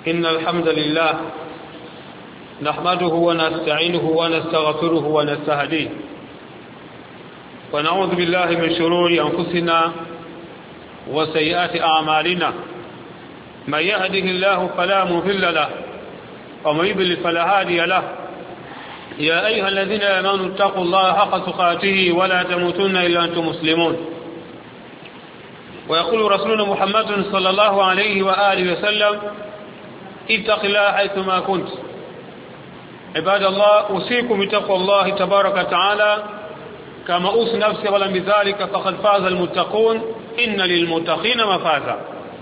إن الحمد لله نحمده ونستعينه ونستغفره ونستهديه ونعوذ بالله من شرور أنفسنا وسيئات أعمالنا من يهده الله فلا مضل له ومن يضلل فلا هادي له يا أيها الذين آمنوا اتقوا الله حق تقاته ولا تموتن إلا أنتم مسلمون ويقول رسولنا محمد صلى الله عليه وآله وسلم اتق الله حيثما كنت. عباد الله، أوصيكم بتقوى الله تبارك وتعالى كما أوصي نفسي ولم بذلك فقد فاز المتقون إن للمتقين مفازا.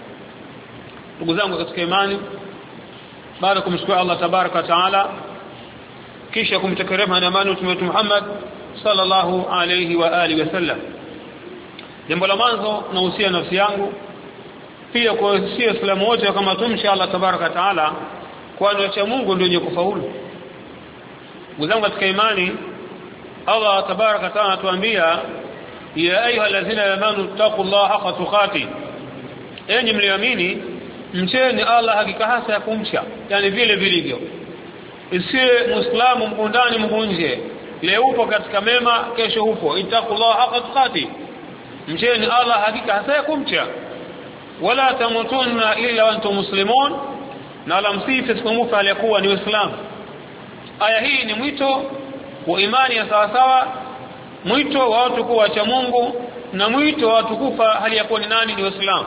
ndugu zangu katika imani, baada ya kumshukuru Allah tabaraka wa taala kisha kumtakia na amani Mtume Muhammad sallallahu alayhi wa alihi wasallam, jambo la mwanzo nahusia nafsi yangu pia kwa sisi Waislamu wote kama tumshi Allah tabaraka wa taala, kwani acha Mungu ndio mwenye kufaulu. Ndugu zangu katika imani, Allah tabaraka wa taala anatuambia ya ayyuhalladhina amanu taqullaha haqqa tuqati, enyi mlioamini mcheni Allah hakika hasa ya kumcha, yani vile vilivyo. Isiwe muislamu mkundani mkunje, leo upo katika mema kesho upo. Ittaqullaha haqqa tuqati, mcheni Allah hakika hasa ya kumcha. Wala tamutunna illa wa antum muslimun, na la msife siku aliyekuwa ni Uislamu. Aya hii ni mwito wa imani ya sawasawa, mwito wa watu kuwa cha Mungu na mwito wa watu kufa hali ya kuwa ni nani? Ni Uislamu.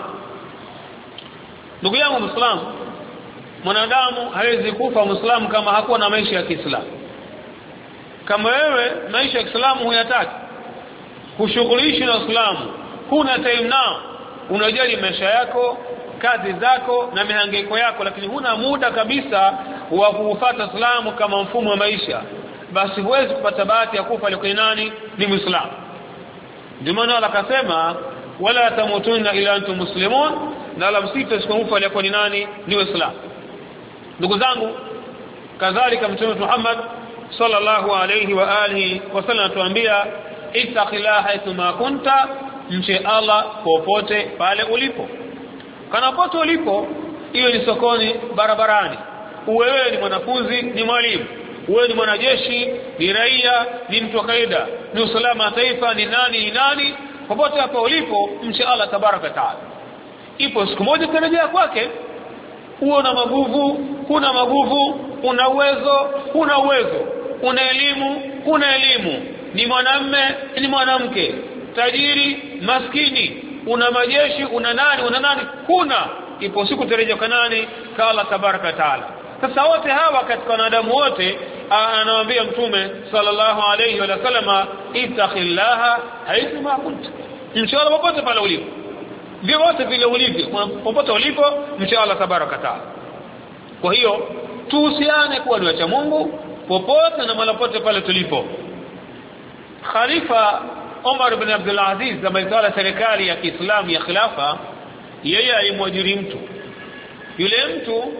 Ndugu yangu Muislamu, mwanadamu hawezi kufa Muislamu kama hakuwa na maisha ya Kiislamu. Kama wewe maisha ya Kiislamu huyataki, kushughulishi na Uislamu, huna time nao, unajali maisha yako, kazi zako na mihangaiko yako, lakini huna muda kabisa wa kufuata Uislamu kama mfumo wa maisha, basi huwezi kupata bahati ya kufa alikuwa nani? Ni Muislamu. Ndio maana Allah akasema wala tamutunna illa antum muslimun, na la msife siku alikuwa ni nani? Ni Uislamu. Ndugu zangu, kadhalika Mtume Muhammad sallallahu alayhi wa alihi wasallam atuambia ittaqillaha haythuma kunta, mche Allah popote pale ulipo. Kana popote ulipo, iwe ni sokoni, barabarani, wewe ni mwanafunzi, ni mwalimu, wewe ni mwanajeshi, ni raia, ni mtu wa kawaida, ni usalama wa taifa, ni nani, popote hapo ulipo mche Allah tabaraka taala. Ipo siku moja utarejea kwake. Una maguvu, huna maguvu, una uwezo, huna uwezo, una elimu, huna elimu, ni mwanamume, ni mwanamke, tajiri, maskini, una majeshi, una nani, huna. Ipo siku utarejea kwa nani? Kwa Allah tabaraka taala. Sasa wote hawa katika wanadamu wote anawaambia Mtume sallallahu alayhi wa sallam ittaqillaha haythuma kunta, mche Allah popote pale ulipo. Vyote vile ulivyo, popote ulipo mche Allah tabaraka taala. Kwa hiyo tuhusiane kuwa ni wacha Mungu popote na mahali pote pale tulipo. Khalifa Umar ibn Abdul Aziz ambaye alitawala serikali ya Kiislamu ya khilafa, yeye alimwajiri mtu. Yule mtu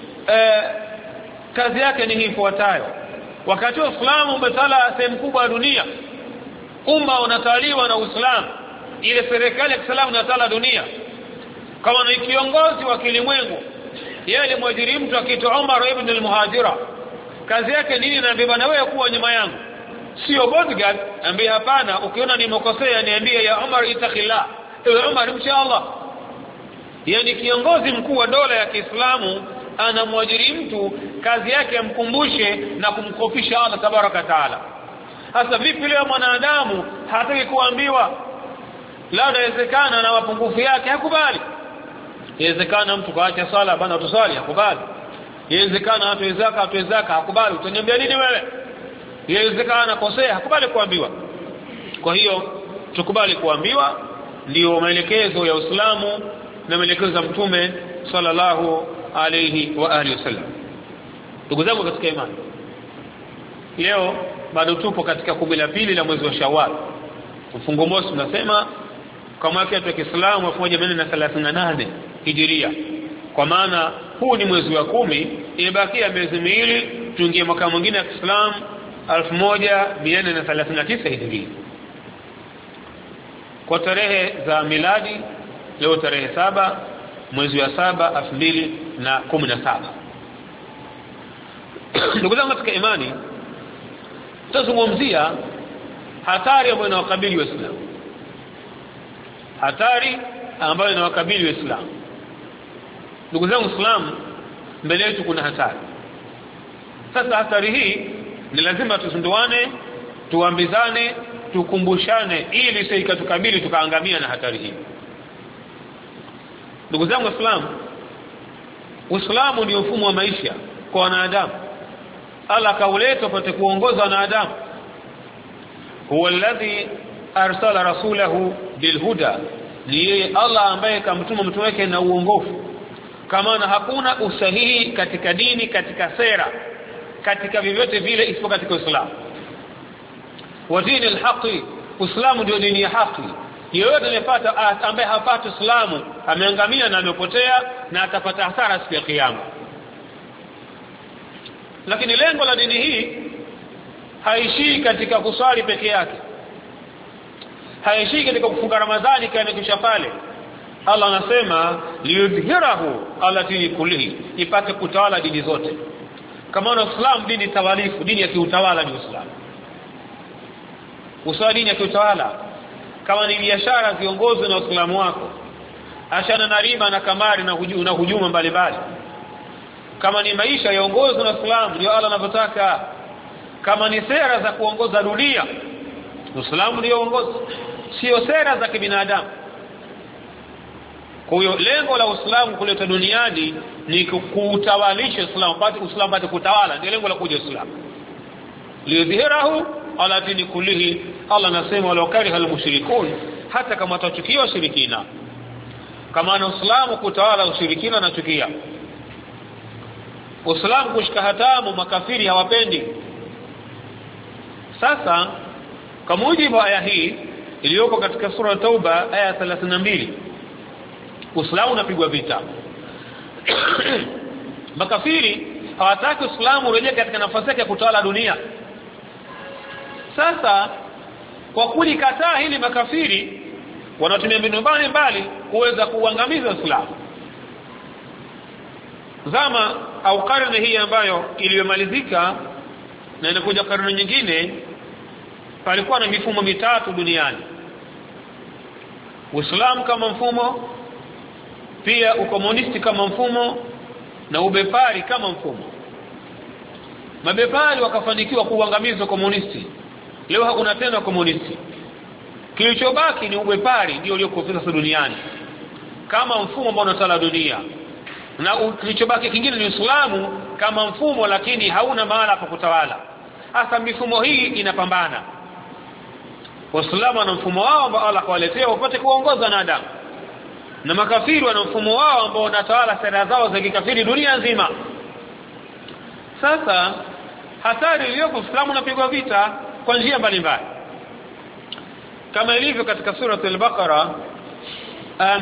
kazi yake ni ifuatayo: wakati wa Uislamu umetawala sehemu kubwa ya dunia, umma unatawaliwa na Uislamu, ile serikali ya Kiislamu inatawala dunia kama ni kiongozi wa kilimwengu. Yeye alimwajiri mtu akiitwa Umar ibn al-Muhajira. Kazi yake nini? Na bwana wewe kuwa nyuma yangu, sio bodyguard. Ambie hapana, ukiona nimekosea niambie, ya Umar ittaqillah, ewe Umar mcha Allah. Yaani kiongozi mkuu wa dola ya Kiislamu anamwajiri mtu, kazi yake amkumbushe na kumkofisha Allah tabaraka taala. Hasa vipi leo mwanadamu hataki kuambiwa? La, inawezekana na mapungufu yake hakubali. Inawezekana mtu kaacha sala bana tusali hakubali. Inawezekana atoe zaka hakubali. Utaniambia nini wewe? Inawezekana kosea hakubali kuambiwa. Kwa hiyo tukubali kuambiwa, ndio maelekezo ya Uislamu na maelekezo ya Mtume sallallahu alayhi wa alihi wasallam. Ndugu zangu katika imani, leo bado tupo katika 12 la mwezi wa Shawwal. Mfungo mosi tunasema kwa mwaka wa Kiislamu 1438 Hijiria. Kwa maana huu ni mwezi wa 10, imebakia miezi miwili tuingie mwaka mwingine wa Kiislamu 1439 Hijiria. Kwa tarehe za miladi leo tarehe 7 mwezi wa 7 2017. Ndugu zangu katika imani, tutazungumzia hatari ambayo inawakabili Waislamu. Hatari ambayo inawakabili Waislamu. Ndugu zangu Waislamu, mbele yetu kuna hatari. Sasa hatari hii ni lazima tuzinduane, tuambizane, tukumbushane ili isikatukabili tukaangamia na hatari hii. Ndugu zangu Waislamu, Uislamu ni mfumo wa maisha kwa wanadamu. Allah kauleta upate kuongoza wanadamu. Huwa alladhi arsala rasulahu bilhuda, ni yeye Allah ambaye kamtuma mtume wake na uongofu. Kama na hakuna usahihi katika dini, katika sera, katika vyovyote vile isipokuwa katika Uislamu. Wa dini alhaqi, Uislamu ndio dini ya haki. Yeyote anayepata ambaye hapata Uislamu ameangamia na amepotea na atapata hasara siku ya kiyama. Lakini lengo la dini hii haishii katika kuswali peke yake. Haishii katika kufunga Ramadhani kana kisha pale. Allah anasema liyudhhirahu ala dini kullihi, ipate kutawala dini zote. Kama na Uislamu dini tawalifu, dini ya kiutawala ni Uislamu. Usawa dini ya kiutawala. Kama ni biashara ziongozwe na Uislamu wako. Achana na riba na kamari na hujuma mbalimbali. Kama ni maisha yaongozwe na Uislamu, ndio Allah anavyotaka. Kama ni sera za kuongoza dunia, Uislamu ndio uongozi, sio sera za kibinadamu. Kwa hiyo lengo la Uislamu kuleta duniani ni kuutawalisha Uislamu, Uislamu pate kutawala, ndio lengo la kuja Uislamu. Liyudhhirahu ala dini kullihi, Allah anasema wala karihal mushrikun, hata kama watachukia washirikina. Kama na Uislamu kutawala ushirikina na chukia. Uislamu kushika hatamu makafiri hawapendi. Sasa kwa mujibu wa aya hii iliyoko katika sura Tauba aya 32, Uislamu unapigwa vita. Makafiri hawataki Uislamu urejee katika nafasi yake ya kutawala dunia. Sasa kwa kulikataa hili, makafiri wanatumia mbinu mbalimbali kuweza kuangamiza Uislamu. Zama au karne hii ambayo iliyomalizika na inakuja karne nyingine, palikuwa na mifumo mitatu duniani. Uislamu kama mfumo, pia ukomunisti kama mfumo, na ubepari kama mfumo. Mabepari wakafanikiwa kuangamiza komunisti. Leo hakuna tena komunisti. Kilichobaki ni ubepari, ndio ulioko sasa duniani kama mfumo ambao unatawala dunia. Na kilichobaki kingine ni Uislamu kama mfumo, lakini hauna mahala pa kutawala. Hasa mifumo hii inapambana. Waislamu wana mfumo wao ambao Allah kawaletea upate kuongoza wanadamu, na makafiri wana mfumo wao ambao unatawala sera zao za kikafiri dunia nzima. Sasa hatari iliyoko, Uislamu unapigwa vita kwa njia mbalimbali, kama ilivyo katika sura al-Baqara aya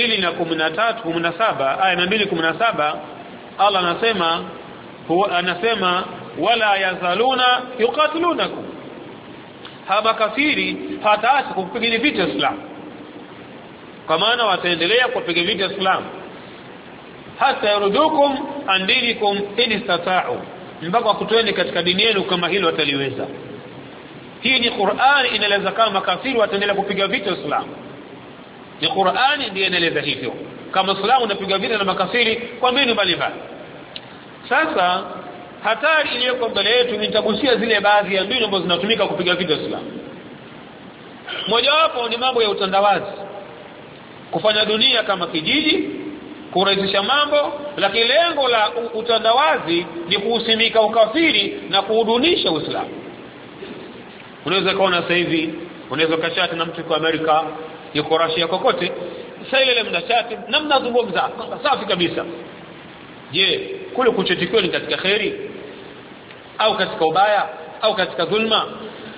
217 aya 217. Allah anasema wala yazaluna yuqatilunakum, haba kafiri hataacha kupiga vita Uislamu, kwa maana wataendelea kupiga vita Uislamu hata yarudukum an dinikum in istata'u, mpaka kutoeni katika dini yenu kama hilo wataliweza. Hii ni Qur'an inaeleza kama kafiri wataendelea kupiga vita Uislamu. Ni Qur'an ndiyo inaeleza hivyo, kama Uislamu unapiga vita na makafiri kwa mbinu mbalimbali. Sasa hatari iliyoko mbele yetu, nitagusia zile baadhi ya mbinu ambazo zinatumika kupiga vita Uislamu. Mojawapo ni mambo ya utandawazi, kufanya dunia kama kijiji, kurahisisha mambo, lakini lengo la utandawazi ni kuusimika ukafiri na kuudunisha Uislamu. Unaweza kuona sasa hivi, unaweza kachati na mtu kwa Amerika, yuko Russia, kokote, sasa ile mnachati na mnazungumza safi kabisa. Je, kule kuchotikiwa ni katika khairi au katika ubaya au katika dhulma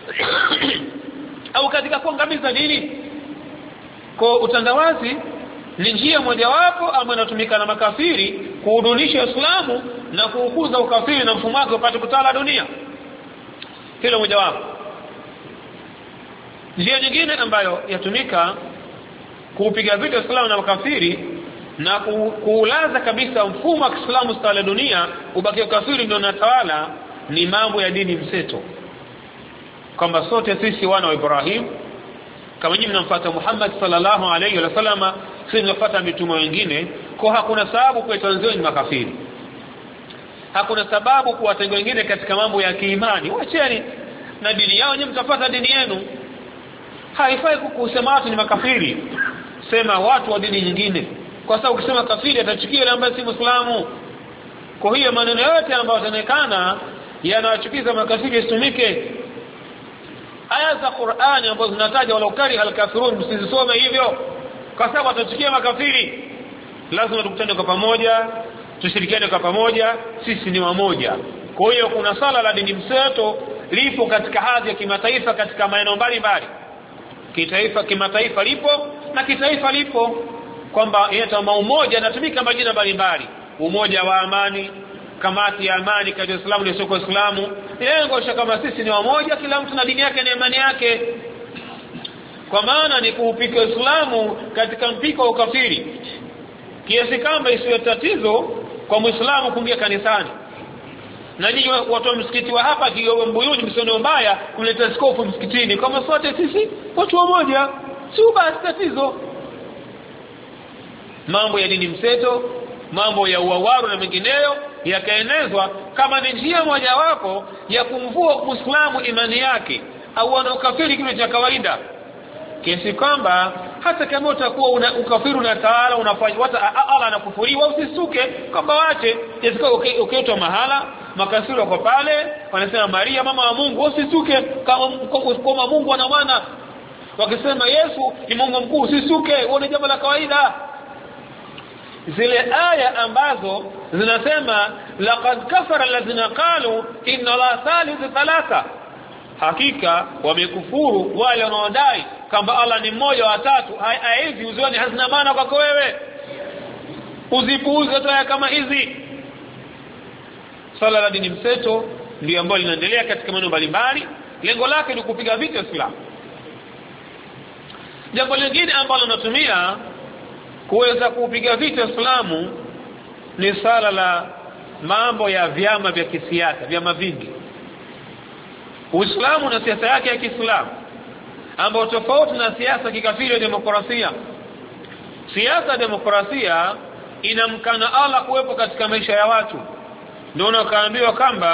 au katika kuangamiza dini? Kwa utandawazi ni njia mojawapo ambayo inatumika na makafiri kuudunisha Uislamu na kuukuza ukafiri na mfumo wake upate kutawala dunia. Hilo mojawapo. Njia nyingine ambayo yatumika kuupiga vita Uislamu na makafiri na kuulaza kabisa mfumo wa Kiislamu stala dunia ubaki ukafiri ndio unatawala, ni mambo ya dini mseto, kwamba sote sisi wana wa Ibrahim, kama nyinyi mnamfuata Muhammad sallallahu alayhi wa sallam, sisi tunafuata mitume wengine, kwa hakuna sababu kuwatanzia ni makafiri, hakuna sababu kuwatenga wengine katika mambo ya kiimani. Waacheni na dini yao, nyinyi mtafuata dini yenu. Haifai kusema watu ni makafiri, sema watu wa dini nyingine, kwa sababu ukisema kafiri atachukia yule ambaye si Muislamu. Kwa hiyo maneno yote ambayo yanaonekana yanawachukiza makafiri yasitumike. Aya za Qur'ani ambazo zinataja wala ukari al-kafirun msizisome hivyo, kwa sababu atachukia makafiri. Lazima tukutane kwa pamoja, tushirikiane kwa pamoja, sisi ni wamoja. Kwa hiyo kuna sala la dini mseto lipo katika hadhi ya kimataifa katika maeneo mbalimbali. Kitaifa, kimataifa lipo na kitaifa lipo, kwamba inaitwa umoja, natumika majina mbalimbali: umoja wa amani, kamati ya amani kati ya Uislamu na sio Uislamu. Lengo kama sisi ni wamoja, kila mtu na dini yake na imani yake, kwa maana ni kuupika Uislamu katika mpiko wa ukafiri, kiasi kama isiwe tatizo kwa Muislamu kuingia kanisani. Na nyinyi watu wa msikiti wa hapa Kigogo Mbuyuni msione mbaya kuleta skofu msikitini, kama sote sisi watu wamoja, si basi tatizo. Mambo ya dini mseto, mambo ya uwawaru na mengineyo yakaenezwa kama ni njia moja wapo ya kumvua Muislamu imani yake au ana ukafiri kitu cha kawaida, kiasi kwamba hata kama utakuwa una ukafiri na taala unafanya hata Allah anakufuriwa, usisuke kwamba wache yasika ukiitwa mahala makasiri kwa pale wanasema Maria mama wa Mungu, usisuke kama Mungu ana maana. Wakisema Yesu ni Mungu mkuu, usisuke, uone jambo la kawaida. Zile aya ambazo zinasema laqad kafara alladhina qalu inna la thalithu thalatha, hakika wamekufuru wale wanaodai kwamba Allah ni mmoja wa tatu. Hizi uzioni hazina maana kwako wewe, uzipuuze aya kama hizi. Sala la dini mseto ndio ambalo linaendelea katika maeneo mbalimbali, lengo lake ni kupiga vita Uislamu. Jambo lingine ambalo natumia kuweza kupiga vita Uislamu ni sala la mambo ya vyama vya kisiasa, vyama vingi. Uislamu na siasa yake ya Kiislamu ambao tofauti na siasa kikafiri ya demokrasia. Siasa ya demokrasia inamkana Allah kuwepo katika maisha ya watu. Ndio kaambiwa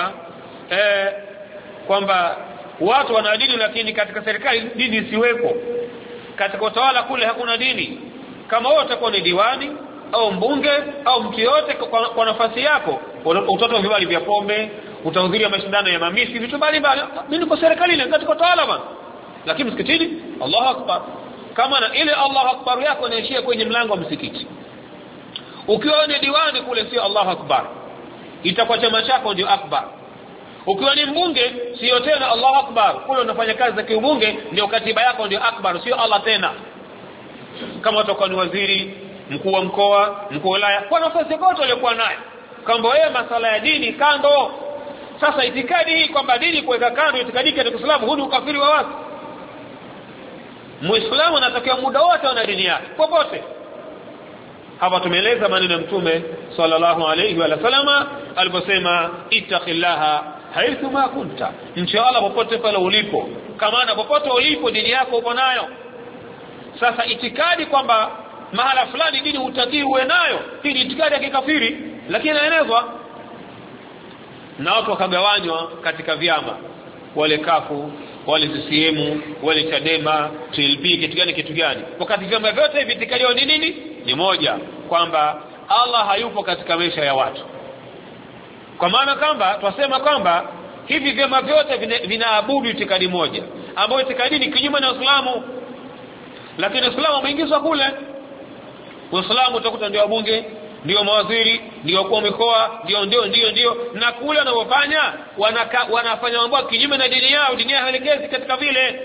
kwamba watu wana dini, lakini katika serikali dini isiwepo. Katika utawala kule hakuna dini. Kama wewe utakuwa ni diwani au mbunge au mtu yote kwa nafasi yako, utatoa vibali vya pombe, utahudhuria mashindano ya mamisi, vitu mbalimbali. Mimi niko serikalini katika utawala bwana, lakini msikitini Allahu Akbar. Kama na ile Allahu Akbar yako inaishia kwenye mlango wa msikiti. Ukiwa ni diwani kule sio Allahu Akbar, itakuwa chama chako ndio akbar. Ukiwa ni mbunge sio tena Allahu Akbar, kule unafanya kazi za kiubunge ndio katiba yako ndio akbar, sio Allah tena. Kama utakuwa ni waziri, mkuu wa mkoa, mkuu wa wilaya, kwa nafasi yote aliyokuwa nayo, kwamba wewe masala ya dini kando. Sasa itikadi hii kwamba dini kuweka kando itikadi ya Uislamu, huu ni ukafiri wa wazi. Muislamu anatakiwa muda wote ana dini yake popote. Hapa tumeeleza maneno ya Mtume sallallahu alayhi wa sallama aliposema ittaqillaha haithu ma kunta, mcha Allah popote pale ulipo. Kama na popote ulipo dini yako uko nayo. Sasa itikadi kwamba mahala fulani dini hutaki uwe nayo, hii ni itikadi ya kikafiri, lakini inaenezwa na watu wakagawanywa katika vyama, wale kafu, wale CCM, wale Chadema, TLP, kitu gani. Wakati vyama vyote hivi itikadi ni nini? Ni moja, kwamba Allah hayupo katika maisha ya watu. Kwa maana kwamba twasema kwamba hivi vyama vyote vinaabudu itikadi moja, ambayo itikadi ni kinyume na Uislamu. Lakini Uislamu umeingizwa kule. Uislamu utakuta ndio wabunge, ndio mawaziri, ndio wakuu wa mikoa, ndio na kule wanaofanya wanafanya mambo kinyume na dini yao. Dini yao haelekezi katika vile.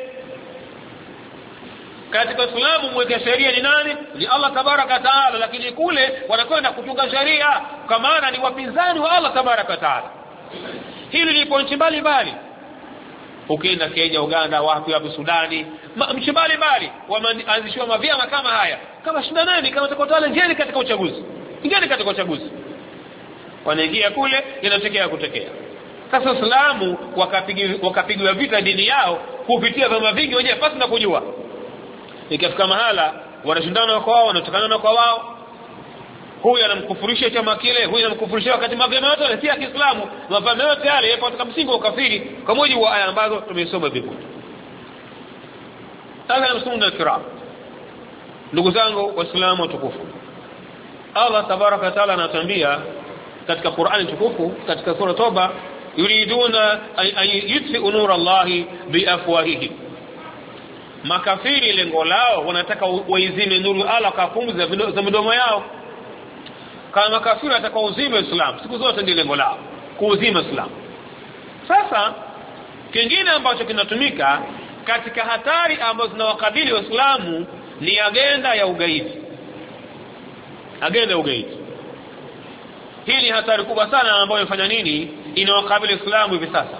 Katika Uislamu mweka sheria ni nani? Ni Allah tabaraka taala, lakini kule wanakwenda kutunga sheria kwa maana ni wapinzani wa Allah tabaraka taala. Hili lipo nchi mbalimbali. Ukienda Kenya, Uganda, wapi Sudani, nchi mbalimbali wameanzishwa mavyama kama haya kama shindaneni, kama mtakotawala njeni katika uchaguzi, ingeni katika uchaguzi. Wanaingia kule, inatokea kutokea. Sasa Uislamu wakapigwa vita dini yao kupitia vyama vingi wenyewe pasi na kujua. Ikafika mahala wanashindana kwa wao, wanatokana na kwa wao. Huyu anamkufurisha chama kile, huyu anamkufurisha, wakati mapema yote si ya Kiislamu, mapema yote yale yapo katika msingi wa ukafiri kwa mujibu wa aya ambazo tumesoma vipo. Sasa msumuna al-kiram, ndugu zangu waislamu watukufu, Allah tabaraka wa taala anatuambia katika Qur'ani tukufu katika sura Toba, yuriduna an yutfi'u nura Allahi biafwahihim. Makafiri lengo lao wanataka waizime nuru Allah kwa pumzi za midomo yao. Kama makafiri watakao uzima Uislamu, siku zote ndio lengo lao, kuuzima Uislamu. Sasa kingine ambacho kinatumika katika hatari ambazo zinawakabili Waislamu ni agenda ya ugaidi. Agenda ya ugaidi hii ni hatari kubwa sana ambayo inafanya nini, inawakabili Uislamu hivi sasa.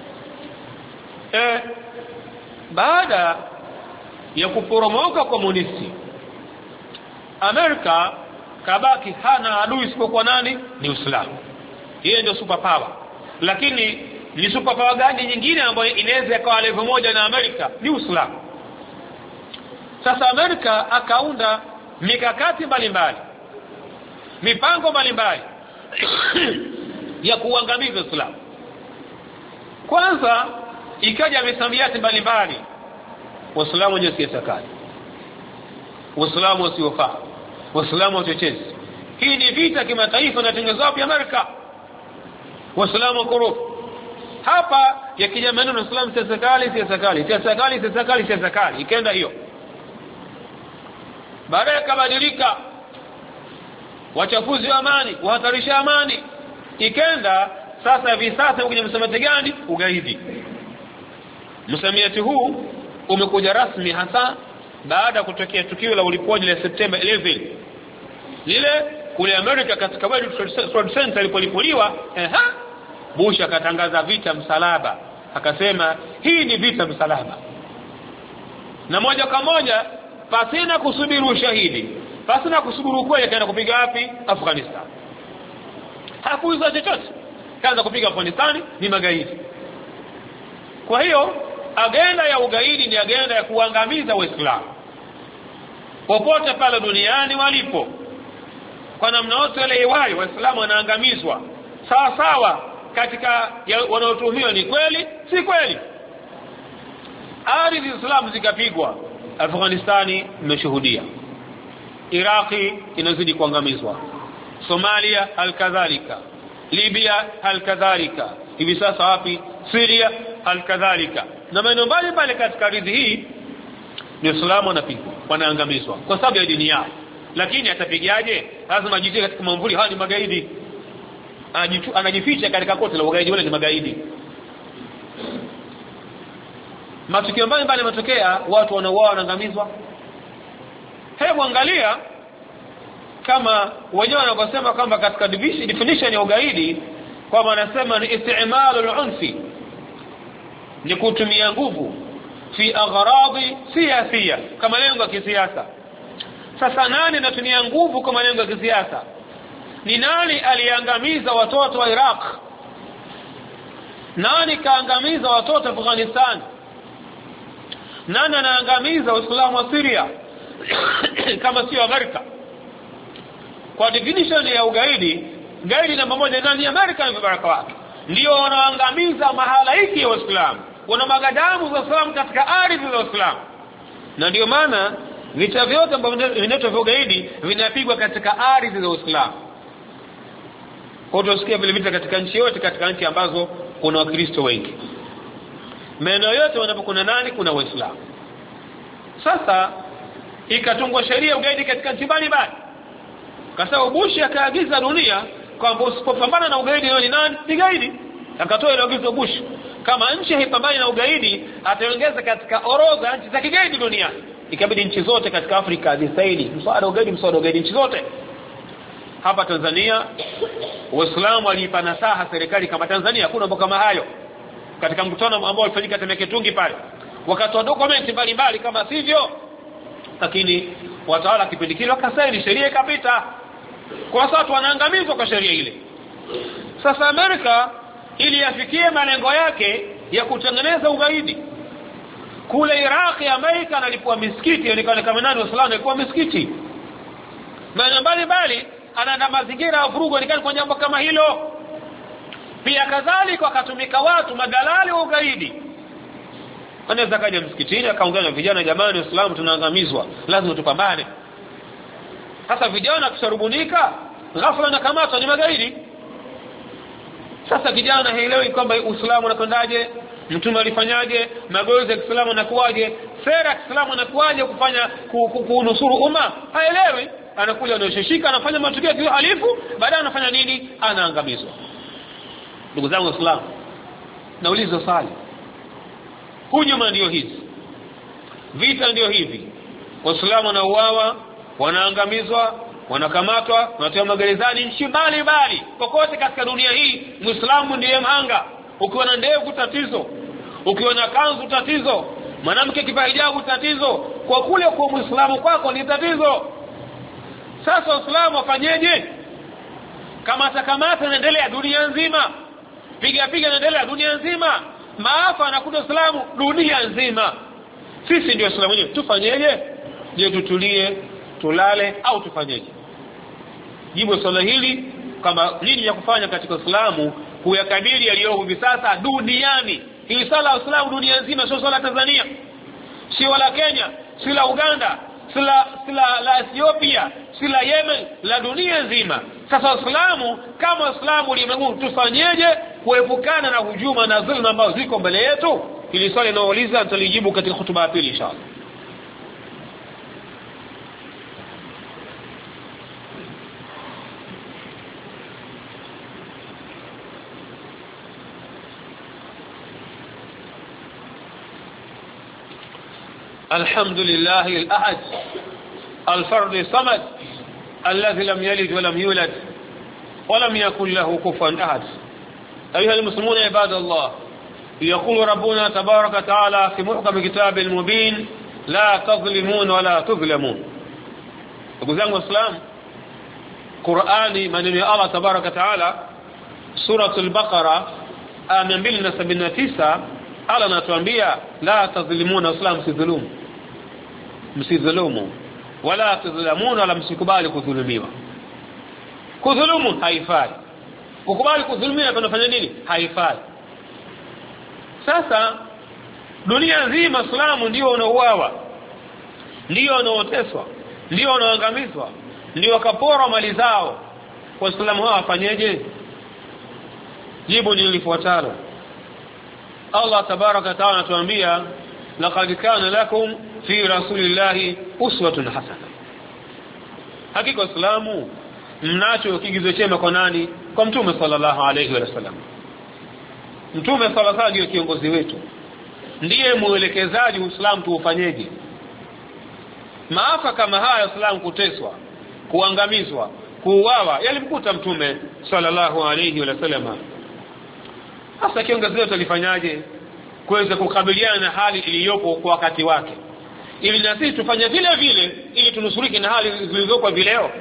Baada ya kuporomoka komunisti, Amerika kabaki hana adui isipokuwa nani? Ni Uislamu. Yeye ndio super power. Lakini ni super power gani nyingine ambayo inaweza ikawa level moja na Amerika? Ni Uislamu. Sasa Amerika akaunda mikakati mbalimbali, mipango mbalimbali ya kuangamiza Uislamu. Kwanza ikaja misamiati mbalimbali, Waislamu wenye siasa kali, Waislamu wasiofaa, Waislamu wachochezi. Hii ni vita kimataifa na tengenezo wapi Amerika? Waislamu korofu. Hapa yakija maneno Uislamu siasa kali, siasa kali, siasa kali, siasa kali, siasa kali, ikaenda hiyo. Baadaye kabadilika, wachafuzi wa amani, wahatarisha amani, ikaenda sasa hivi sasa kwenye msamiati gani? Ugaidi. Msamiati huu umekuja rasmi hasa baada kutokea tukio la ulipuaji la September 11 lile kule Amerika katika World Trade Center ilipolipuliwa. Bush akatangaza vita msalaba, akasema hii ni vita msalaba, na moja kwa moja pasina kusubiri ushahidi, pasina kusubiri ukweli, akaenda kupiga wapi? Afghanistan. Hakuuza chochote, kaanza kupiga Afghanistan, ni magaidi. Kwa hiyo agenda ya ugaidi ni agenda ya kuangamiza Waislamu popote pale duniani walipo, kwa namna yote ile iwayo Waislamu wanaangamizwa sawa sawa. Katika wanaotuhumiwa ni kweli si kweli, ardhi za Uislamu zikapigwa. Afghanistani imeshuhudia, Iraqi inazidi kuangamizwa, Somalia halikadhalika, Libya halikadhalika, hivi sasa wapi? Syria halikadhalika, na maeneo mbalimbali katika ardhi hii ni Waislamu wanapigwa, wanaangamizwa kwa sababu ya dini yao. Lakini atapigaje? Lazima ajitie katika mamvuli, hawa ni magaidi. Anajificha katika koti la ugaidi, wale ni magaidi. Matukio mbalimbali yametokea, watu wanauawa, wanaangamizwa. Hebu angalia kama wenyewe wanavyosema kwamba katika definition ya ugaidi kwamba wanasema ni isti'malul unfi, ni kutumia nguvu fi aghradi siyasiya, kama lengo la kisiasa. Sasa nani anatumia nguvu kama lengo la kisiasa? Ni nani aliangamiza watoto wa Iraq? Nani kaangamiza watoto wa Afghanistan? Nani anaangamiza Waislamu wa Syria kama sio Amerika? Kwa definition ya ugaidi, gaidi namba moja nani? Amerika na vibaraka wake. Ndio wanaangamiza mahalaiki ya Waislamu, wanamwaga damu za Waislamu katika ardhi za Waislamu. Na ndio maana vita vyote ambavyo vinaitwa vya ugaidi vinapigwa katika ardhi za Waislamu. Kwa hiyo tusikia vile vita katika nchi yote, katika nchi ambazo kuna Wakristo wengi. Maeneo yote wanapokuna nani? Kuna Waislamu. Sasa ikatungwa sheria ugaidi katika nchi mbalimbali. Kwa sababu Bush akaagiza dunia kwamba usipopambana na ugaidi ni nani? Ni gaidi. Akatoa ile agizo Bush, kama nchi haipambani na ugaidi ataongeza katika orodha nchi za kigaidi duniani. Ikabidi nchi zote katika Afrika zisaini mswada ugaidi nchi zote. Hapa Tanzania Waislamu waliipa nasaha serikali kama Tanzania, hakuna mambo kama hayo. Katika mkutano ambao ulifanyika Temeke Tungi pale, wakatoa dokumenti mbalimbali kama sivyo. Lakini watawala kipindi kile wakasaini sheria ikapita. Kwa sababu watu wanaangamizwa kwa sheria ile. Sasa Amerika ili yafikie malengo yake ya kutengeneza ugaidi, kule Iraq Amerika analipua misikiti, inaonekana kama nani Waislamu alikuwa misikiti. Maana mbali anaandaa mazingira ya vurugu inaonekana kwa jambo kama hilo. Pia kadhalika wakatumika watu madalali wa ugaidi. Anaweza kaja msikitini akaongea na vijana, jamani Waislamu tunaangamizwa, lazima tupambane. Sasa vijana kusharubunika, ghafla na kamata ni magaidi. Sasa kijana haelewi kwamba Uislamu unakwendaje, mtume alifanyaje, magozi ya Kiislamu yanakuaje, sera ya Kiislamu yanakuaje kufanya kunusuru umma, haelewi. Anakuja anashishika, anafanya matukio ya kihalifu, baadaye anafanya nini? Anaangamizwa. Ndugu zangu Waislamu, nauliza swali, hujuma ndio hizi, vita ndio hivi, Waislamu wanauawa, wanaangamizwa, wanakamatwa, wanatoa magerezani nchi mbalimbali. Kokote katika dunia hii Muislamu ndiye mhanga. Ukiwa na ndevu tatizo, ukiwa na kanzu tatizo, mwanamke kivaa hijabu tatizo, kwa kule kwa Muislamu kwako ni tatizo. Sasa Waislamu wafanyeje? Kamata inaendelea dunia nzima, piga inaendelea dunia nzima, maafa anakuja Uislamu dunia nzima. Sisi ndio Waislamu wenyewe, tufanyeje? Je, tutulie, tulale au tufanyeje? Jibu swala hili kama nini ya kufanya katika Uislamu kuyakabili yaliyo hivi sasa duniani. Hili sala Uislamu dunia nzima, sio sala Tanzania, sio la Kenya, sio la Uganda, sio la Ethiopia, sio la Yemen, la dunia nzima. Sasa Uislamu kama Uislamu ulimwenguni tufanyeje kuepukana na hujuma na dhulma ambazo ziko mbele yetu? Hili swali nauliza, nitalijibu katika hutuba ya pili inshallah. الحمد لله الأحد الفرد الصمد الذي لم يلد ولم يولد ولم يكن له كفوا أحد. أيها المسلمون عباد الله، يقول ربنا تبارك وتعالى في محكم كتاب المبين: لا تظلمون ولا تظلمون. وقزان الإسلام قرآني من الله تبارك وتعالى سورة البقرة آمن بالنا 79 ala natuambia la tadhlimuna, Islam msidhulumu, wala tadhlamuna, wala msikubali kudhulumiwa. Kudhulumu haifai, kukubali kudhulumiwa tunafanya nini? Haifai. Sasa dunia nzima Islamu ndio wanauawa, ndio wanaoteswa, ndio wanaangamizwa, ndio wakapora mali zao. Waislamu hao wafanyeje? Jibu ni lifuatalo. Allah tabaraka taala anatuambia: laqad kana lakum fi rasulillahi uswatun hasana. Hakika Uislamu mnacho kigizo chema kwa nani? Kwa Mtume sallallahu alayhi wasallam. Mtume sallallahu alayhi ndiye kiongozi wetu, ndiye muelekezaji Uislamu tuufanyeje. Maafa kama haya Uislamu, kuteswa, kuangamizwa, kuuawa, yalimkuta Mtume sallallahu alayhi wasallam. Sasa kiongozi wetu alifanyaje kuweza kukabiliana na hali iliyopo kwa wakati wake, ili na sisi tufanye vile vile ili tunusurike na hali zilizopo vileo?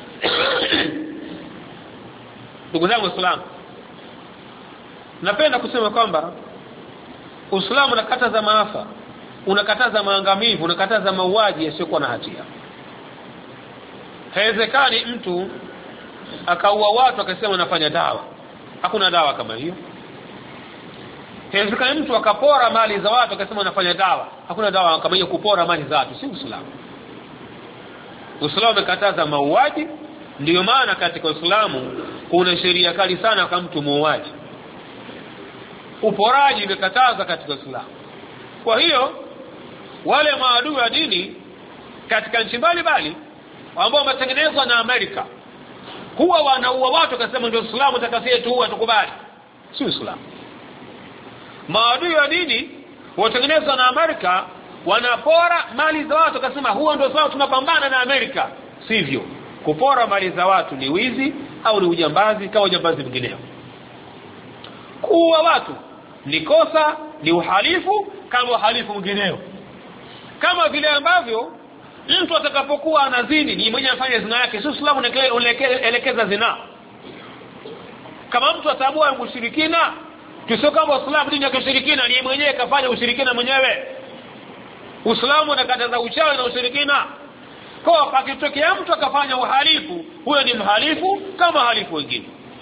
Ndugu zangu Waislamu, napenda kusema kwamba Uislamu unakataza maafa, unakataza maangamivu, unakataza mauaji yasiyokuwa na hatia. Haiwezekani mtu akaua watu akasema anafanya dawa. Hakuna dawa kama hiyo. Haiwezekani mtu akapora mali za watu akasema anafanya dawa. Hakuna dawa kama hiyo, kupora mali za watu si Uislamu. Uislamu umekataza mauaji. Ndio maana katika Uislamu kuna sheria kali sana kwa mtu muuaji. Uporaji umekataza katika Uislamu. Kwa hiyo wale maadui wa dini katika nchi mbalimbali ambao wametengenezwa na Amerika huwa wanaua watu akasema ndio Uislamu takasie tu tukubali. Si Uislamu. Maadui wa dini watengenezwa na Amerika wanapora mali za watu akasema huo ndio sawa, tunapambana na Amerika. Sivyo. Kupora mali za watu ni wizi au ni ujambazi kama ujambazi mwingine. Kuua watu ni kosa, ni uhalifu kama uhalifu mwingine. Kama vile ambavyo mtu atakapokuwa anazini ni mwenye afanye zina yake, sio Uislamu unaelekeza zina. Kama mtu ataamua ushirikina, tusio kama Uislamu dini ya kushirikina, ni mwenyewe kafanya ushirikina mwenyewe. Uislamu unakataza uchawi na ushirikina. Kwa pakitokea mtu akafanya uhalifu, huyo ni mhalifu kama halifu wengine.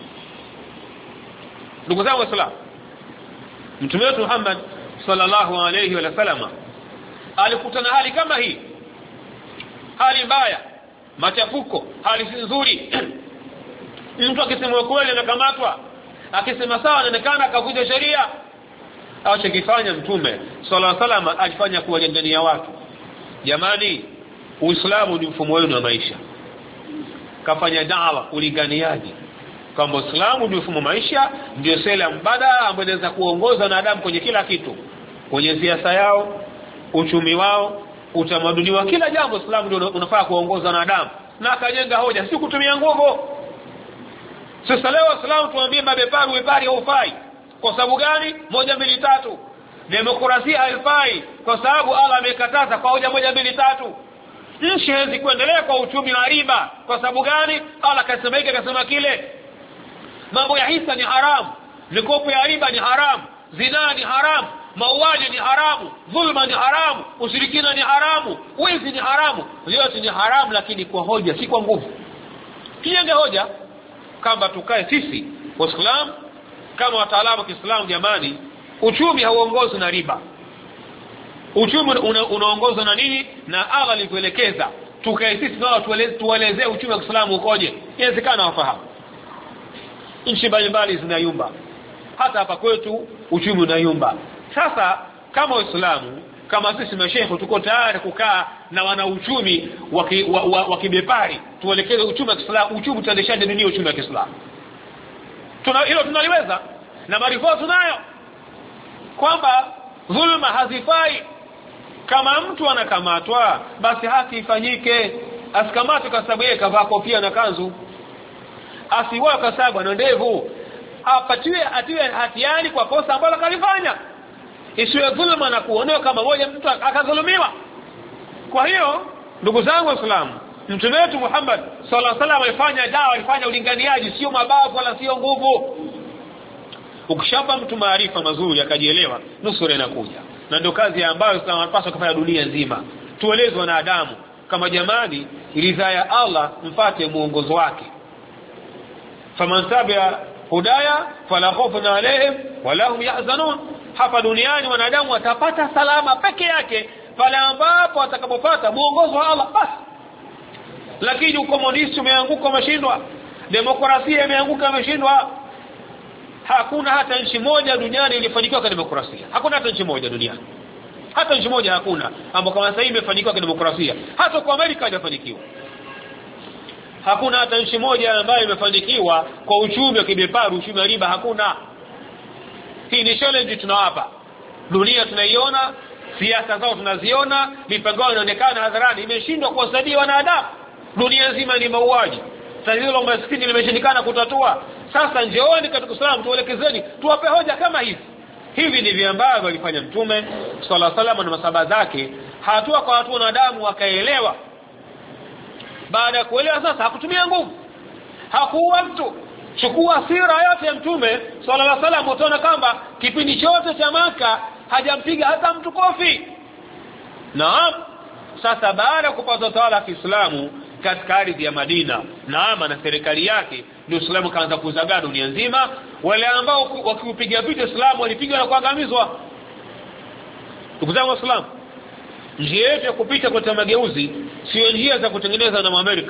Ndugu zangu Waislamu, Mtume wetu Muhammad sallallahu alayhi wa sallam alikutana hali kama hii, hali mbaya, machafuko, hali nzuri. Mtu akisema kweli anakamatwa, akisema sawa anaonekana akavunja sheria. Alichokifanya Mtume sallallahu alayhi wa sallam alifanya kuwalingania watu, jamani, Uislamu ni mfumo wenu wa maisha. Kafanya da'wa, ulinganiaji kwamba Uislamu ni mfumo wa maisha, ndio sera mbadala ambayo inaweza kuongoza wanadamu kwenye kila kitu, kwenye siasa yao, uchumi wao, utamaduni wa kila jambo. Uislamu ndio unafaa kuongoza wanadamu, na akajenga hoja, si kutumia nguvu. Sasa leo Uislamu tuambie mabepari wepari haufai. Kwa sababu gani? 1 2 3. Demokrasia haifai kwa sababu Allah amekataza kwa hoja 1 2 3. Nchi haiwezi kuendelea kwa uchumi wa riba kwa sababu gani? Allah akasema hiki akasema kile. Mambo ya hisa ni haramu, mikopo ya riba ni haramu, zina ni haramu, mauaji ni haramu, dhulma ni haramu, ushirikina ni haramu, wizi ni haramu. Yote ni haramu, lakini kwa hoja, si kwa nguvu. Kijenge hoja kama tukae sisi Waislamu kama wataalamu wa Kiislamu, jamani, uchumi hauongozwi na riba. Uchumi unaongozwa na nini? Na Allah alivyoelekeza. Tukae sisi nao tuelezee uchumi wa Kiislamu ukoje. Inawezekana wafahamu. Nchi mbalimbali zinayumba, hata hapa kwetu uchumi unayumba. Sasa kama Waislamu, kama sisi mashehe, tuko tayari kukaa na wana uchumi wa kibepari, tuelekeze uchumi wa Kiislamu, uchumi utaendeshaje dunia, uchumi wa Kiislamu. Hilo tunaliweza, na maarifa tunayo kwamba dhulma hazifai. Kama mtu anakamatwa, basi haki ifanyike. Asikamatwe kwa sababu yeye kavaa kofia na kanzu, asiwe kwa sababu ana ndevu, atiwe hatiani kwa kosa ambalo kalifanya. Isiwe dhulma na kuonewa kama moja mtu akadhulumiwa. Kwa hiyo ndugu zangu Waislamu, Mtume wetu Muhammad sallallahu alaihi wasallam alifanya dawa, alifanya ulinganiaji, sio mabavu wala sio nguvu. Ukishapa mtu maarifa mazuri akajielewa, nusura inakuja. Na ndio kazi ambayo tunapaswa kufanya dunia nzima. Tuelezwe wanadamu kama jamani, ridhaa ya Allah mfate muongozo wake. Faman tabi'a hudaya fala khawfun alayhim wala hum yahzanun. Hapa duniani wanadamu watapata salama peke yake pale ambapo watakapopata muongozo wa Allah basi. Lakini ukomunisti umeanguka, umeshindwa. Demokrasia imeanguka, imeshindwa. Hakuna hata nchi moja duniani ilifanikiwa kwa demokrasia. Hakuna hata nchi moja duniani. Hata nchi moja hakuna ambapo kama sasa imefanikiwa kwa demokrasia. Hata kwa Amerika haijafanikiwa. Hakuna hata nchi moja ambayo imefanikiwa kwa uchumi wa kibepari, uchumi wa riba, hakuna. Hii ni challenge tunawapa. Dunia tunaiona, siasa zao tunaziona, mipango yao inaonekana hadharani, imeshindwa kuwasaidia wanadamu. Dunia nzima ni mauaji. Tatizo la umaskini limeshindikana kutatua. Sasa njooni katika Uislamu tuelekezeni, tuwape hoja kama hizi. Hivi ndivyo ambavyo alifanya Mtume sallallahu alaihi wasallam na masahaba zake, hatua kwa hatua wanadamu wakaelewa. Baada ya kuelewa sasa hakutumia nguvu, hakuua mtu. Chukua sira yote ya Mtume sallallahu alaihi wasallam, utaona kwamba kipindi chote cha Maka hajampiga hata mtu kofi. Naam. Sasa baada ya kupata utawala wa Kiislamu katika ardhi ya Madina, naama na serikali yake, ndio Uislamu kaanza kuzagaa dunia nzima. Wale ambao wakiupiga vita Uislamu walipigwa na kuangamizwa. Ndugu zangu Waislamu, njia yetu ya kupita kwa mageuzi sio njia za kutengeneza na Amerika,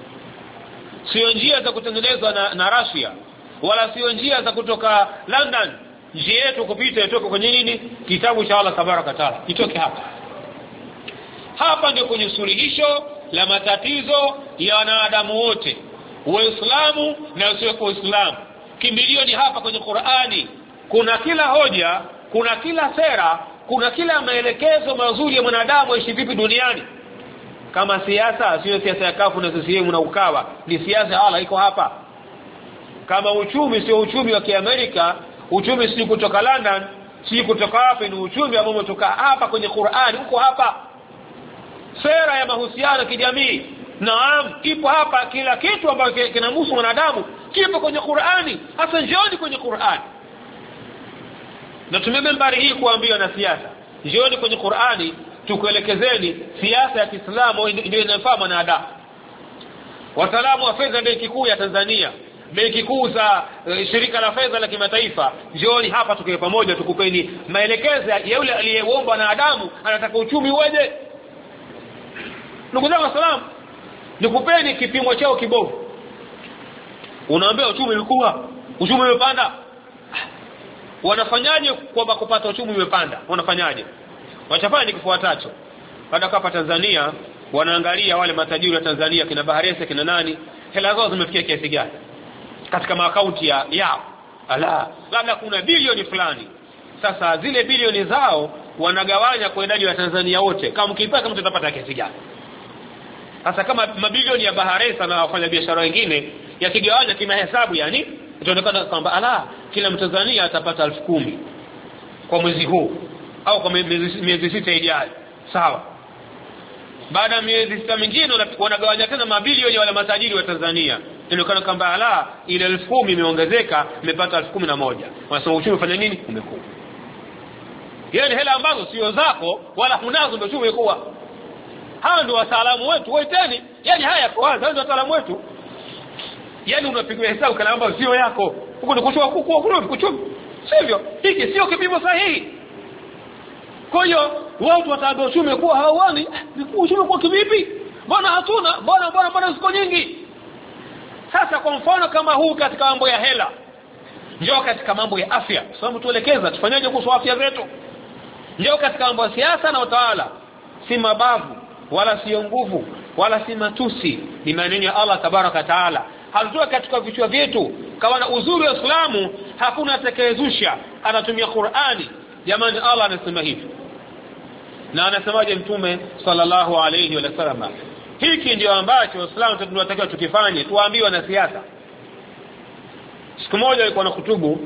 sio njia za kutengenezwa na Russia, wala sio njia za kutoka London. Njia yetu kupita itoke kwenye nini? Kitabu cha Allah tabaraka taala. Itoke hapa. Hapa ndio kwenye suluhisho la matatizo ya wanadamu wote, Waislamu na wasio Waislamu. Kimbilio ni hapa kwenye Qur'ani. Kuna kila hoja, kuna kila sera, kuna kila maelekezo mazuri ya mwanadamu aishi vipi duniani. Kama siasa, sio siasa ya kafu na CCM na Ukawa, ni siasa ya Allah iko hapa. Kama uchumi, sio uchumi wa Kiamerika, uchumi si kutoka London, si kutoka hapa, ni uchumi ambao umetoka hapa kwenye Qur'ani, uko hapa. sera ya mahusiano kijamii. Naam, kipo hapa, kila kitu ambacho kinamhusu wanadamu kipo kwenye Qur'ani. Hasa njooni kwenye Qur'ani. Na tumebembari hii kuambiwa na siasa. Njooni kwenye Qur'ani tukuelekezeni siasa ya Kiislamu ndio inafaa wanadamu. Wataalamu wa fedha benki kuu ya Tanzania, benki kuu za shirika la fedha la kimataifa, njooni hapa tukae pamoja tukupeni maelekezo ya yule aliyeomba wanadamu anataka uchumi uweje. Ndugu zangu waislamu, nikupeni kipimo chao kibovu. Unaambia uchumi ulikuwa, uchumi umepanda. Wanafanyaje kwa kupata uchumi umepanda? Wanafanyaje? Wachafanya ni kifuatacho. Baada hapa Tanzania wanaangalia wale matajiri wa Tanzania kina Baharesa kina nani, hela zao zimefikia kiasi gani katika maakaunti yao. Labda kuna bilioni fulani. Sasa zile bilioni zao wanagawanya kwa idadi ya Tanzania wote. Kama mkipata mtu atapata kiasi gani? Sasa kama mabilioni ya Baharesa na wafanya biashara wengine yakigawanya kimahesabu, yani itaonekana kwamba kila Mtanzania atapata 10,000 kwa mwezi huu au kwa miezi 6 ijayo. Sawa. Baada ya miezi 6 mingine wanagawanya tena mabilioni ya wale matajiri wa Tanzania. Inaonekana kwamba ile 10,000 imeongezeka, imepata 11,000. Wanasema uchumi ufanya nini? Umekuwa. Yaani hela ambazo sio zako wala hunazo ndio uchumi umekuwa. Hawa ndio wataalamu wetu, waiteni. Yaani haya kwanza ndio wataalamu wetu. Yaani unapiga hesabu kana kwamba sio yako. Huko ni kuchukua. Sivyo? Hiki sio kipimo sahihi. Kwa hiyo watu wataambia uchumi kuwa hawani, uchumi kwa kivipi? Mbona hatuna? Mbona ziko nyingi? Sasa kwa mfano kama huu katika mambo ya hela, njoo katika mambo ya afya. Sababu tuelekeza tufanyaje kuhusu afya zetu. Njoo katika mambo ya siasa na utawala. Si mabavu wala sio nguvu wala si matusi, ni maneno ya Allah tabaraka taala. Hazua katika vichwa vyetu. Kama na uzuri wa Uislamu hakuna atakayezusha, anatumia Qur'ani. Jamani, Allah anasema hivi. Na anasemaje Mtume sallallahu alayhi wa sallam? Hiki ndio ambacho Uislamu tunatakiwa tukifanye, tuambiwe na siasa. Siku moja alikuwa na hutubu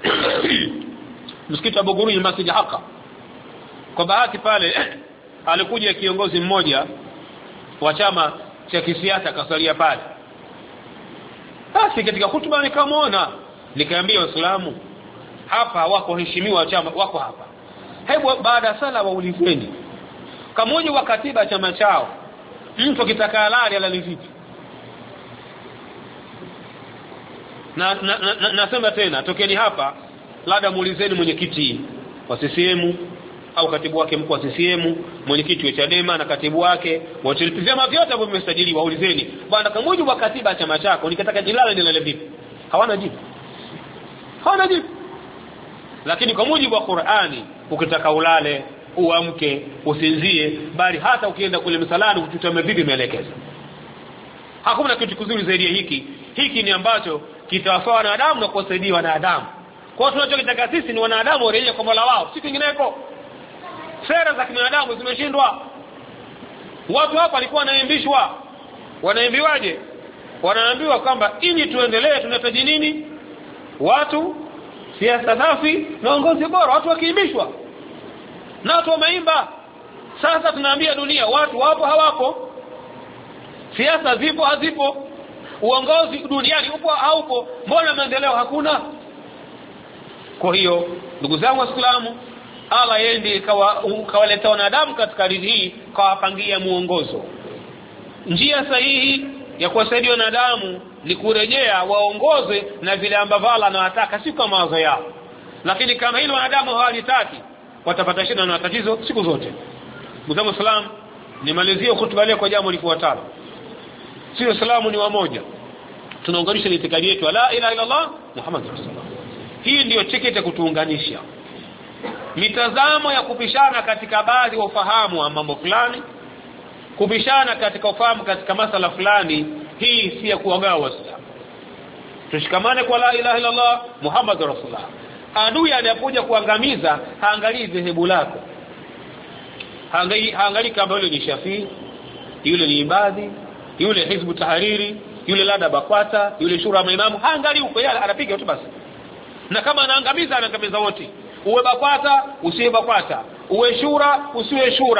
msikiti wa Buguruni Masjid Haka. Kwa bahati pale alikuja kiongozi mmoja wa chama cha kisiasa kasalia pale. Basi katika hutuba nikamwona, nikaambia Waislamu hapa wako heshimiwa wa chama wako hapa. Hebu baada ya sala waulizeni kama mmoja wa katiba chama chao mtu akitaka halali halali vipi. Nasema tena, tokeni hapa labda muulizeni mwenyekiti wa CCM au katibu wake mkuu wa CCM, mwenyekiti wa Chadema na katibu wake, wote vyama vyote ambavyo vimesajiliwa, waulizeni bwana kama mmoja wa katiba chama chako nikitaka nilale vipi? Hawana jibu. Lakini kwa mujibu wa Qur'ani ukitaka ulale, uamke, usinzie, bali hata ukienda kule msalani ututame vipi maelekezo. Hakuna kitu kizuri zaidi ya hiki. Hiki ni ambacho kitawafaa wanadamu na kuwasaidia wanadamu. Kwa hiyo tunachotaka sisi ni wanadamu warejee kwa Mola wao, si kingineko. Sera za kibinadamu zimeshindwa. Watu hapa walikuwa wanaimbishwa. Wanaimbiwaje? Wanaambiwa kwamba ili tuendelee tunahitaji nini? Watu, siasa safi na uongozi bora. Watu wakiimbishwa na watu wameimba. Sasa tunaambia dunia watu wapo hawapo, siasa zipo hazipo, uongozi duniani upo haupo, mbona maendeleo hakuna? Kwa hiyo ndugu zangu Waislamu, Allah yeye kawaleta wanadamu katika ardhi hii, kawapangia muongozo. Njia sahihi ya kuwasaidia wanadamu ni kurejea waongoze na vile ambavyo Allah anawataka, si kama mawazo yao. Lakini kama hilo wanadamu hawalitaki, watapata shida na matatizo siku zote. Ndugu zangu Waislamu, nimalizie hutuba leo kwa jambo lifuatalo. Sisi Waislamu ni wamoja. Tunaunganisha itikadi yetu la ilaha illa Allah Muhammad rasulullah. Hii ndio tiketi ya kutuunganisha. Mitazamo ya kupishana katika baadhi ya ufahamu wa mambo fulani, kupishana katika ufahamu katika masala fulani, hii si ya kuwagawa Waislamu. Tushikamane kwa la ilaha illa Allah Muhammad rasulullah. Adui anapokuja kuangamiza haangalii dhehebu lako, haangalii kama yule ni Shafii, yule ni Ibadhi, yule Hizbu Tahariri, yule Lada Bakwata, yule Shura Maimamu, haangalii huko, yale anapiga tu basi. Na kama anaangamiza wote. Uwe Bakwata, usiwe Bakwata, uwe Shura, usiwe Shura,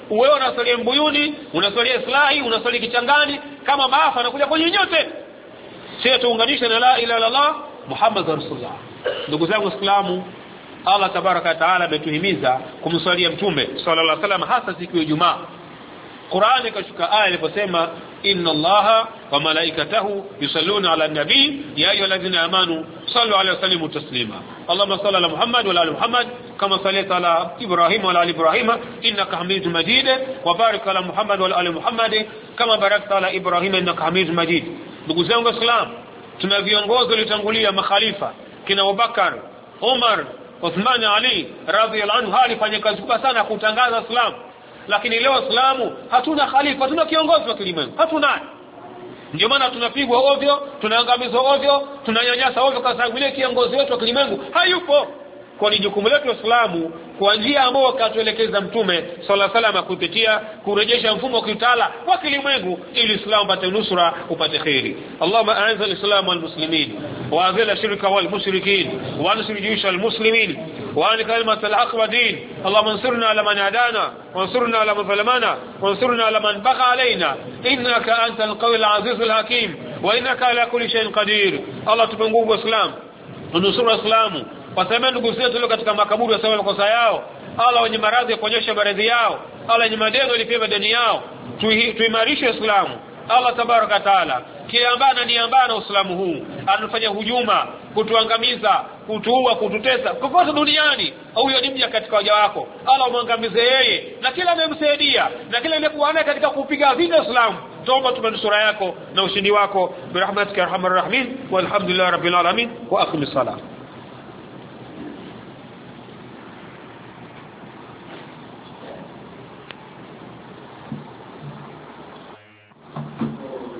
wewe unaswalia Mbuyuni, unaswalia Islahi, unaswalia Kichangani, kama maafa anakuja kwenye nyote. Sisi tuunganishe na la ilaha illallah Muhammadur Rasulullah. Ndugu zangu Waislamu, Allah tabaraka taala ametuhimiza kumswalia mtume sallallahu alaihi wasallam hasa siku ya Ijumaa. Qur'ani kashuka aya iliposema inna Allaha wa malaikatahu yusalluna ala nabii ya ayyuhalladhina amanu sallu alayhi wa sallimu taslima. Allahumma salli ala Muhammad wa ala Muhammad kama sallaita ala Ibrahim wa ala ali Ibrahim innaka Hamidum Majid wa barik ala Muhammad wa ala ali Muhammad kama barakta ala Ibrahim innaka Hamidum Majid. Ndugu zangu Waislamu, tuna viongozi waliotangulia makhalifa kina Abubakar, Umar, Uthman, Ali radhiyallahu anhu alifanya kazi kubwa sana kutangaza Islam. Lakini leo Waislamu hatuna khalifa, hatuna kiongozi wa kilimwengu, hatuna. Ndio maana tunapigwa ovyo, tunaangamizwa ovyo, tunanyanyasa ovyo kwa sababu ile kiongozi wetu wa kilimwengu hayupo. Kwa ni jukumu letu Waislamu kwa njia ambayo katuelekeza mtume sallallahu alaihi wasallam kupitia kurejesha mfumo wa kiutawala wa kilimwengu ili Uislamu upate nusura, upate khairi. Allahumma a'izz al-islam wal muslimin wa azil ash-shirka wal mushrikin wa ansur jaysh al-muslimin wa an kalimat al-haq wa din. Allahumma ansurna ala man adana wansurna ala man zalamana wansurna ala man bagha alaina innaka antal qawi al-aziz al-hakim wa innaka ala kulli shay'in qadir. Allah tupe nguvu Islam, nusura Islamu. Wasema ndugu zetu leo katika makaburi wasema makosa yao, Allah wenye maradhi kuonyesha maradhi yao, Allah wenye madeni walipia madeni yao. Tuimarishe Uislamu. Allah tabaraka taala kiambana ni ambana Uislamu huu anafanya hujuma kutuangamiza, kutuua, kututesa kokote duniani, au huyo ni mja katika waja wako. Allah umwangamize yeye na kila anayemsaidia na kila aliyekuwa naye katika kupiga vita Uislamu. Tuomba tumanusura yako na ushindi wako birahmatika ya arhamar rahimin walhamdulillahi rabbil alamin wa aqimis salat.